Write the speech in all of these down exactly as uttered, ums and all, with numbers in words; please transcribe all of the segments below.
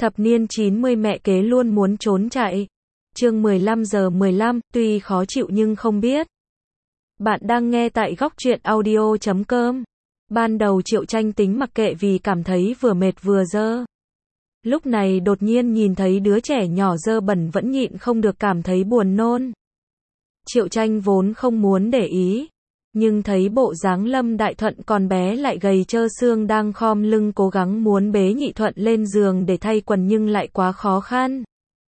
Thập niên chín mươi mẹ kế luôn muốn trốn chạy. Chương mười lăm giờ mười lăm, tuy khó chịu nhưng không biết. Bạn đang nghe tại góc truyện audio chấm com. Ban đầu Triệu Tranh tính mặc kệ vì cảm thấy vừa mệt vừa dơ. Lúc này đột nhiên nhìn thấy đứa trẻ nhỏ dơ bẩn vẫn nhịn không được cảm thấy buồn nôn. Triệu Tranh vốn không muốn để ý, nhưng thấy bộ dáng Lâm Đại Thuận còn bé lại gầy trơ xương đang khom lưng cố gắng muốn bế Nhị Thuận lên giường để thay quần nhưng lại quá khó khăn.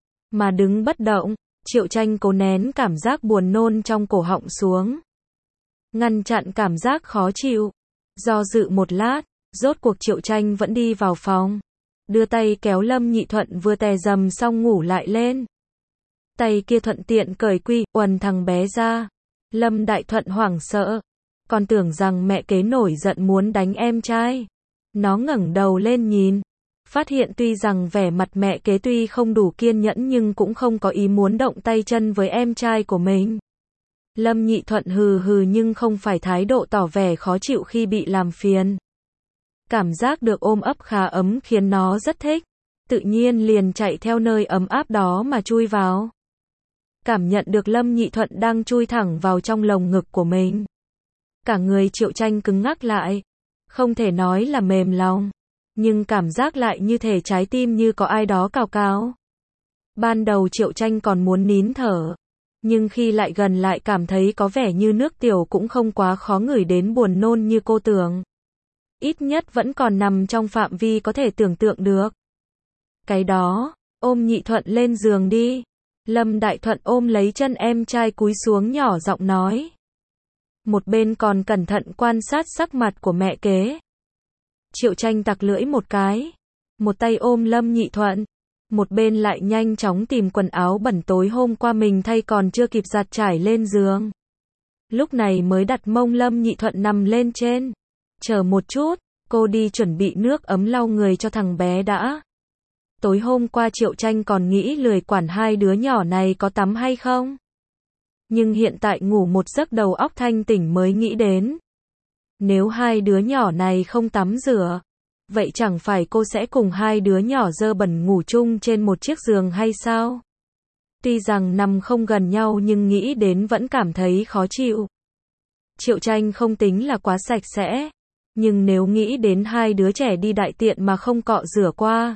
Mà đứng bất động, Triệu Tranh cố nén cảm giác buồn nôn trong cổ họng xuống. Ngăn chặn cảm giác khó chịu. Do dự một lát, rốt cuộc Triệu Tranh vẫn đi vào phòng. Đưa tay kéo Lâm Nhị Thuận vừa tè dầm xong ngủ lại lên. Tay kia thuận tiện cởi quy, uần thằng bé ra. Lâm Đại Thuận hoảng sợ. Còn tưởng rằng mẹ kế nổi giận muốn đánh em trai. Nó ngẩng đầu lên nhìn. Phát hiện tuy rằng vẻ mặt mẹ kế tuy không đủ kiên nhẫn nhưng cũng không có ý muốn động tay chân với em trai của mình. Lâm Nhị Thuận hừ hừ nhưng không phải thái độ tỏ vẻ khó chịu khi bị làm phiền. Cảm giác được ôm ấp khá ấm khiến nó rất thích. Tự nhiên liền chạy theo nơi ấm áp đó mà chui vào. Cảm nhận được Lâm Nhị Thuận đang chui thẳng vào trong lồng ngực của mình. Cả người Triệu Tranh cứng ngắc lại. Không thể nói là mềm lòng. Nhưng cảm giác lại như thể trái tim như có ai đó cào cào. Ban đầu Triệu Tranh còn muốn nín thở. Nhưng khi lại gần lại cảm thấy có vẻ như nước tiểu cũng không quá khó ngửi đến buồn nôn như cô tưởng. Ít nhất vẫn còn nằm trong phạm vi có thể tưởng tượng được. Cái đó, ôm Nhị Thuận lên giường đi. Lâm Đại Thuận ôm lấy chân em trai cúi xuống nhỏ giọng nói. Một bên còn cẩn thận quan sát sắc mặt của mẹ kế. Triệu Tranh tặc lưỡi một cái. Một tay ôm Lâm Nhị Thuận. Một bên lại nhanh chóng tìm quần áo bẩn tối hôm qua mình thay còn chưa kịp giặt trải lên giường. Lúc này mới đặt mông Lâm Nhị Thuận nằm lên trên. Chờ một chút, cô đi chuẩn bị nước ấm lau người cho thằng bé đã. Tối hôm qua Triệu Tranh còn nghĩ lười quản hai đứa nhỏ này có tắm hay không. Nhưng hiện tại ngủ một giấc đầu óc thanh tỉnh mới nghĩ đến. Nếu hai đứa nhỏ này không tắm rửa, vậy chẳng phải cô sẽ cùng hai đứa nhỏ dơ bẩn ngủ chung trên một chiếc giường hay sao? Tuy rằng nằm không gần nhau nhưng nghĩ đến vẫn cảm thấy khó chịu. Triệu Tranh không tính là quá sạch sẽ. Nhưng nếu nghĩ đến hai đứa trẻ đi đại tiện mà không cọ rửa qua.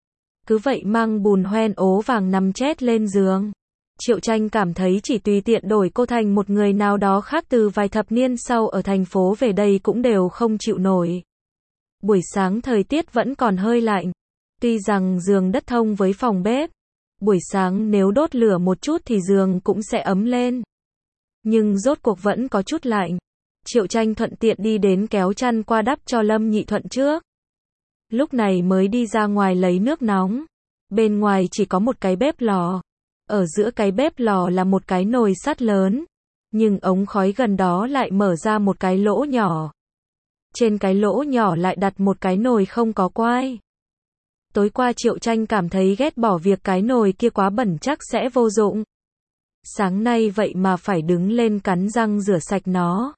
Cứ vậy mang bùn hoen ố vàng nằm chét lên giường. Triệu Tranh cảm thấy chỉ tùy tiện đổi cô thành một người nào đó khác từ vài thập niên sau ở thành phố về đây cũng đều không chịu nổi. Buổi sáng thời tiết vẫn còn hơi lạnh. Tuy rằng giường đất thông với phòng bếp. Buổi sáng nếu đốt lửa một chút thì giường cũng sẽ ấm lên. Nhưng rốt cuộc vẫn có chút lạnh. Triệu Tranh thuận tiện đi đến kéo chăn qua đắp cho Lâm Nhị Thuận trước. Lúc này mới đi ra ngoài lấy nước nóng. Bên ngoài chỉ có một cái bếp lò. Ở giữa cái bếp lò là một cái nồi sắt lớn. Nhưng ống khói gần đó lại mở ra một cái lỗ nhỏ. Trên cái lỗ nhỏ lại đặt một cái nồi không có quai. Tối qua Triệu Tranh cảm thấy ghét bỏ việc cái nồi kia quá bẩn chắc sẽ vô dụng. Sáng nay vậy mà phải đứng lên cắn răng rửa sạch nó.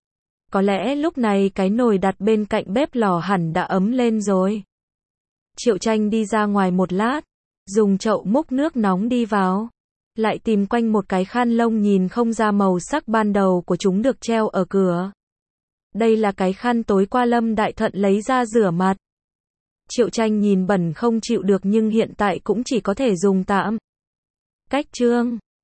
Có lẽ lúc này cái nồi đặt bên cạnh bếp lò hẳn đã ấm lên rồi. Triệu Tranh đi ra ngoài một lát. Dùng chậu múc nước nóng đi vào. Lại tìm quanh một cái khăn lông nhìn không ra màu sắc ban đầu của chúng được treo ở cửa. Đây là cái khăn tối qua Lâm Đại Thuận lấy ra rửa mặt. Triệu Tranh nhìn bẩn không chịu được nhưng hiện tại cũng chỉ có thể dùng tạm. Cách chương